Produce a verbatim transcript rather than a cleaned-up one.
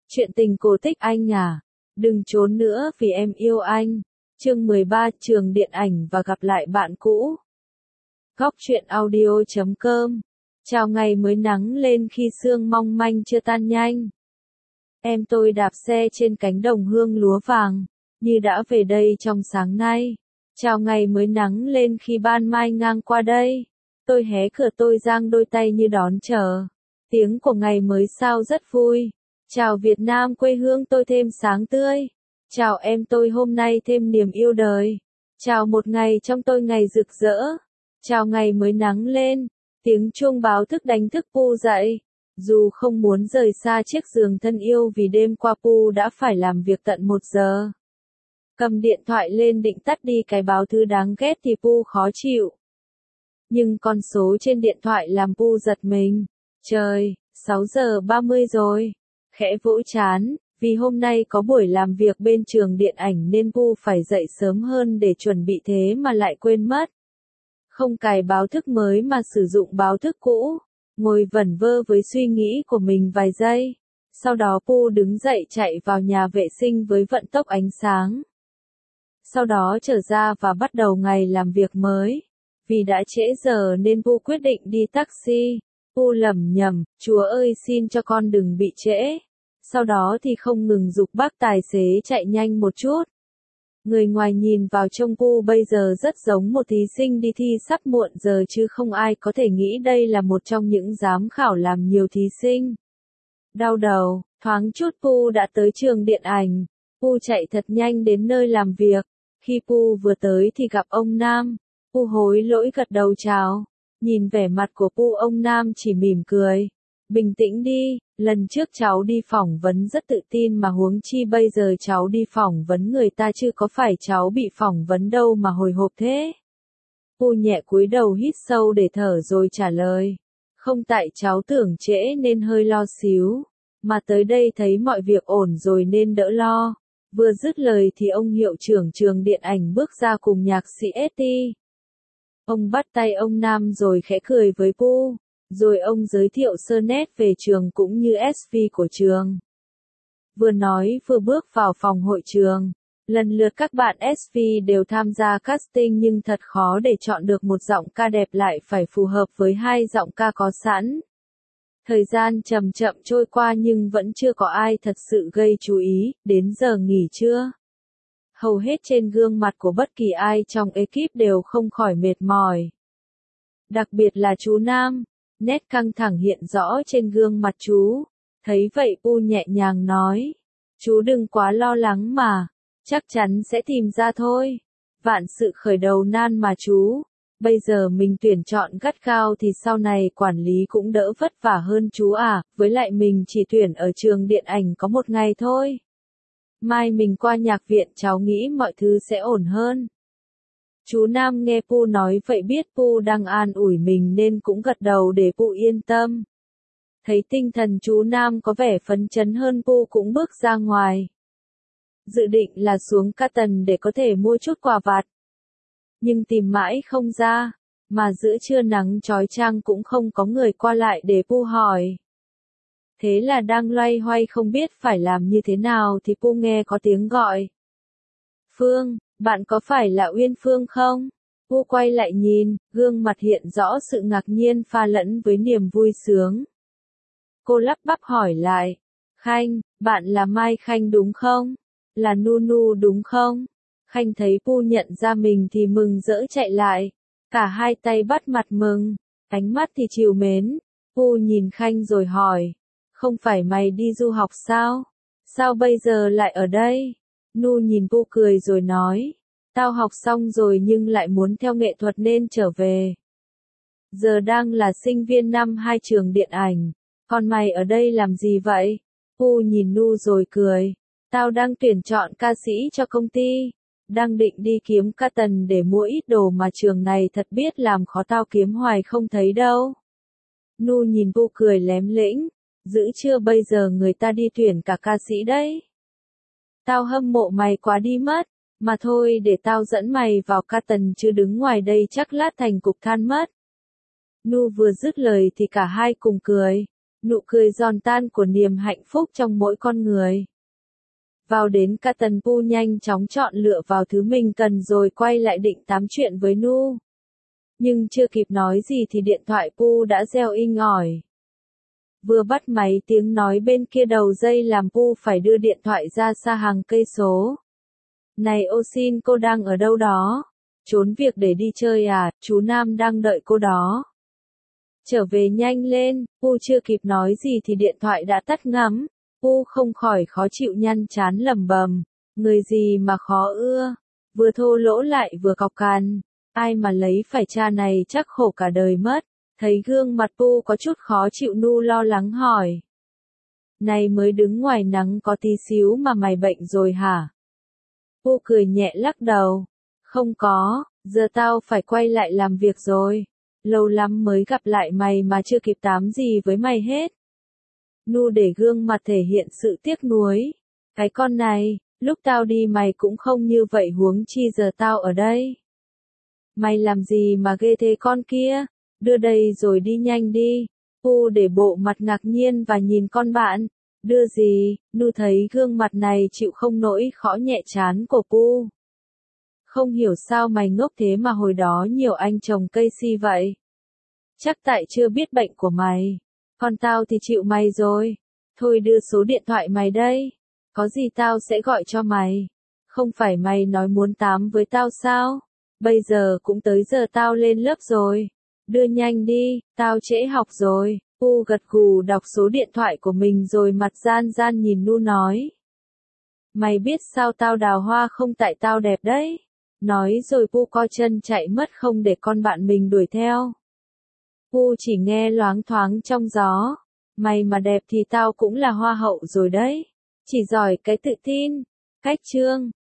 Chuyện tình cổ tích anh à, đừng trốn nữa vì em yêu anh. Chương mười ba Trường điện ảnh và gặp lại bạn cũ. Góc truyện audio chấm com. Chào ngày mới nắng lên khi sương mong manh chưa tan nhanh. Em tôi đạp xe trên cánh đồng hương lúa vàng, như đã về đây trong sáng nay. Chào ngày mới nắng lên khi ban mai ngang qua đây. Tôi hé cửa tôi giang đôi tay như đón chờ. Tiếng của ngày mới sao rất vui. Chào Việt Nam quê hương tôi thêm sáng tươi. Chào em tôi hôm nay thêm niềm yêu đời. Chào một ngày trong tôi ngày rực rỡ. Chào ngày mới nắng lên. Tiếng chuông báo thức đánh thức Pu dậy. Dù không muốn rời xa chiếc giường thân yêu vì đêm qua Pu đã phải làm việc tận một giờ. Cầm điện thoại lên định tắt đi cái báo thư đáng ghét thì Pu khó chịu. Nhưng con số trên điện thoại làm Pu giật mình. Trời, sáu giờ ba mươi rồi. Khẽ vỗ chán, vì hôm nay có buổi làm việc bên trường điện ảnh nên Pu phải dậy sớm hơn để chuẩn bị thế mà lại quên mất. Không cài báo thức mới mà sử dụng báo thức cũ, ngồi vẩn vơ với suy nghĩ của mình vài giây. Sau đó Pu đứng dậy chạy vào nhà vệ sinh với vận tốc ánh sáng. Sau đó trở ra và bắt đầu ngày làm việc mới. Vì đã trễ giờ nên Pu quyết định đi taxi. Pu lẩm nhẩm, Chúa ơi xin cho con đừng bị trễ. Sau đó thì không ngừng giục bác tài xế chạy nhanh một chút. Người ngoài nhìn vào trông Pu bây giờ rất giống một thí sinh đi thi sắp muộn giờ chứ không ai có thể nghĩ đây là một trong những giám khảo làm nhiều thí sinh. Đau đầu, thoáng chút Pu đã tới trường điện ảnh. Pu chạy thật nhanh đến nơi làm việc. Khi Pu vừa tới thì gặp ông Nam. Pu hối lỗi gật đầu chào. Nhìn vẻ mặt của Pu ông Nam chỉ mỉm cười. Bình tĩnh đi, lần trước cháu đi phỏng vấn rất tự tin mà huống chi bây giờ cháu đi phỏng vấn người ta chứ có phải cháu bị phỏng vấn đâu mà hồi hộp thế. Pu nhẹ cúi đầu hít sâu để thở rồi trả lời. Không tại cháu tưởng trễ nên hơi lo xíu, mà tới đây thấy mọi việc ổn rồi nên đỡ lo. Vừa dứt lời thì ông hiệu trưởng trường điện ảnh bước ra cùng nhạc sĩ ét tê. Ông bắt tay ông Nam rồi khẽ cười với Pu. Rồi ông giới thiệu sơ nét về trường cũng như ét vê của trường. Vừa nói vừa bước vào phòng hội trường. Lần lượt các bạn ét vê đều tham gia casting nhưng thật khó để chọn được một giọng ca đẹp lại phải phù hợp với hai giọng ca có sẵn. Thời gian chậm chậm trôi qua nhưng vẫn chưa có ai thật sự gây chú ý, đến giờ nghỉ trưa. Hầu hết trên gương mặt của bất kỳ ai trong ekip đều không khỏi mệt mỏi. Đặc biệt là chú Nam. Nét căng thẳng hiện rõ trên gương mặt chú. Thấy vậy Pu nhẹ nhàng nói. Chú đừng quá lo lắng mà. Chắc chắn sẽ tìm ra thôi. Vạn sự khởi đầu nan mà chú. Bây giờ mình tuyển chọn gắt gao thì sau này quản lý cũng đỡ vất vả hơn chú à. Với lại mình chỉ tuyển ở trường điện ảnh có một ngày thôi. Mai mình qua nhạc viện cháu nghĩ mọi thứ sẽ ổn hơn. Chú Nam nghe Pu nói vậy biết Pu đang an ủi mình nên cũng gật đầu để Pu yên tâm. Thấy tinh thần chú Nam có vẻ phấn chấn hơn Pu cũng bước ra ngoài. Dự định là xuống Canton để có thể mua chút quà vặt. Nhưng tìm mãi không ra, mà giữa trưa nắng chói chang cũng không có người qua lại để Pu hỏi. Thế là đang loay hoay không biết phải làm như thế nào thì Pu nghe có tiếng gọi. Phương, bạn có phải là Uyên Phương không? Pu quay lại nhìn, gương mặt hiện rõ sự ngạc nhiên pha lẫn với niềm vui sướng. Cô lắp bắp hỏi lại. Khanh, bạn là Mai Khanh đúng không? Là Nunu đúng không? Khanh thấy Pu nhận ra mình thì mừng rỡ chạy lại. Cả hai tay bắt mặt mừng, ánh mắt thì trìu mến. Pu nhìn Khanh rồi hỏi. Không phải mày đi du học sao? Sao bây giờ lại ở đây? Nu nhìn Pu cười rồi nói. Tao học xong rồi nhưng lại muốn theo nghệ thuật nên trở về. Giờ đang là sinh viên năm hai trường điện ảnh. Còn mày ở đây làm gì vậy? Pu nhìn Nu rồi cười. Tao đang tuyển chọn ca sĩ cho công ty. Đang định đi kiếm Canton để mua ít đồ mà trường này thật biết làm khó tao kiếm hoài không thấy đâu. Nu nhìn Pu cười lém lĩnh. Dữ chưa bây giờ người ta đi tuyển cả ca sĩ đấy. Tao hâm mộ mày quá đi mất. Mà thôi để tao dẫn mày vào Canton chứ đứng ngoài đây chắc lát thành cục than mất. Nu vừa dứt lời thì cả hai cùng cười. nụ cười giòn tan của niềm hạnh phúc trong mỗi con người. Vào đến cả tần Pu nhanh chóng chọn lựa vào thứ mình cần rồi quay lại định tám chuyện với Nu. Nhưng chưa kịp nói gì thì điện thoại Pu đã reo inh ỏi. Vừa bắt máy tiếng nói bên kia đầu dây làm Pu phải đưa điện thoại ra xa hàng cây số. Này ô xin cô đang ở đâu đó? Trốn việc để đi chơi à, chú Nam đang đợi cô đó. Trở về nhanh lên, Pu chưa kịp nói gì thì điện thoại đã tắt ngắm. Pu không khỏi khó chịu nhăn chán lẩm bẩm, người gì mà khó ưa, vừa thô lỗ lại vừa cọc cằn, ai mà lấy phải cha này chắc khổ cả đời mất. Thấy gương mặt Pu có chút khó chịu Nu lo lắng hỏi. Này mới đứng ngoài nắng có tí xíu mà mày bệnh rồi hả? Pu cười nhẹ lắc đầu. Không có, giờ tao phải quay lại làm việc rồi. Lâu lắm mới gặp lại mày mà chưa kịp tám gì với mày hết. Nu để gương mặt thể hiện sự tiếc nuối. Cái con này, lúc tao đi mày cũng không như vậy huống chi giờ tao ở đây. Mày làm gì mà ghê thế con kia? Đưa đây rồi đi nhanh đi. Pu để bộ mặt ngạc nhiên và nhìn con bạn. Đưa gì? Nu thấy gương mặt này chịu không nổi khó nhẹ chán của Pu. Không hiểu sao mày ngốc thế mà hồi đó nhiều anh trồng cây si vậy. Chắc tại chưa biết bệnh của mày. Còn tao thì chịu mày rồi. Thôi đưa số điện thoại mày đây. Có gì tao sẽ gọi cho mày. Không phải mày nói muốn tám với tao sao? Bây giờ cũng tới giờ tao lên lớp rồi. Đưa nhanh đi, tao trễ học rồi. Pu gật gù đọc số điện thoại của mình rồi mặt gian gian nhìn Nu nói. Mày biết sao tao đào hoa không tại tao đẹp đấy. Nói rồi Pu co chân chạy mất không để con bạn mình đuổi theo. Pu chỉ nghe loáng thoáng trong gió. Mày mà đẹp thì tao cũng là hoa hậu rồi đấy. Chỉ giỏi cái tự tin. Cách chương.